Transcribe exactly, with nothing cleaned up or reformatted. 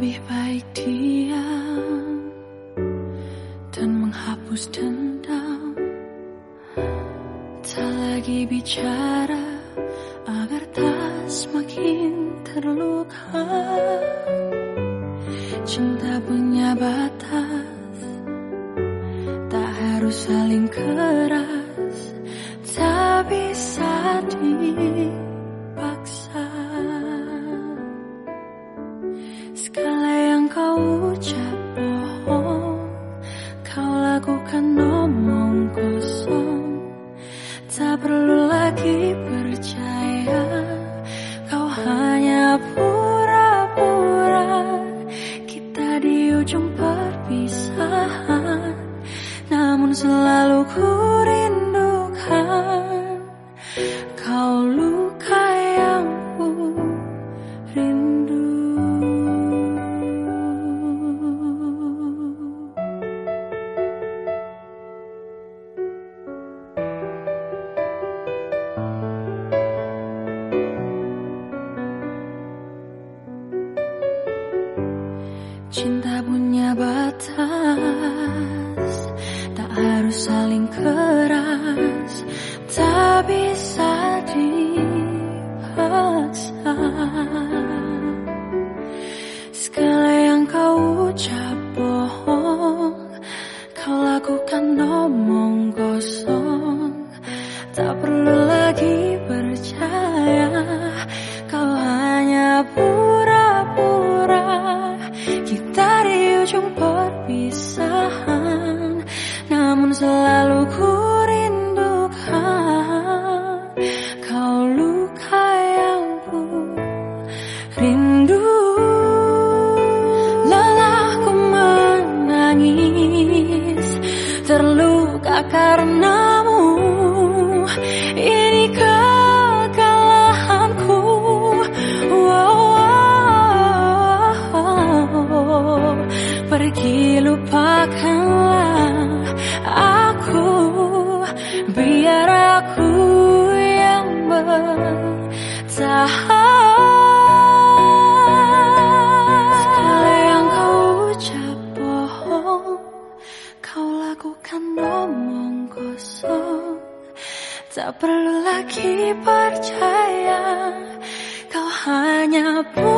Lebih baik diam dan menghapus dendam, tak lagi bicara agar tak semakin terluka. Cinta punya batas, tak harus saling keras, tak bisa dipaksa. Segala yang kau ucap bohong, kau lakukan omong kosong. Tak perlu lagi percaya, kau hanya pura-pura. Kita di ujung perpisahan, namun selalu ku rindukan. Kau luka yang ku rindu. Cinta punya batas, tak harus saling keras, tak bisa dipaksa. Segala yang kau ucap bohong, kau lakukan omong kosong. Tak perlu lagi percaya, kau hanya pura-pura. Kita di ujung perpisahan, namun selalu ku rindukan. Kau luka yang ku rindu. Lelah ku menangis, terluka karenamu. Ini kekalahanku. Pergi lupakanlah aku, biar aku yang bertahan. Segala yang kau ucap bohong, kau lakukan omong kosong. Tak perlu lagi percaya, kau hanya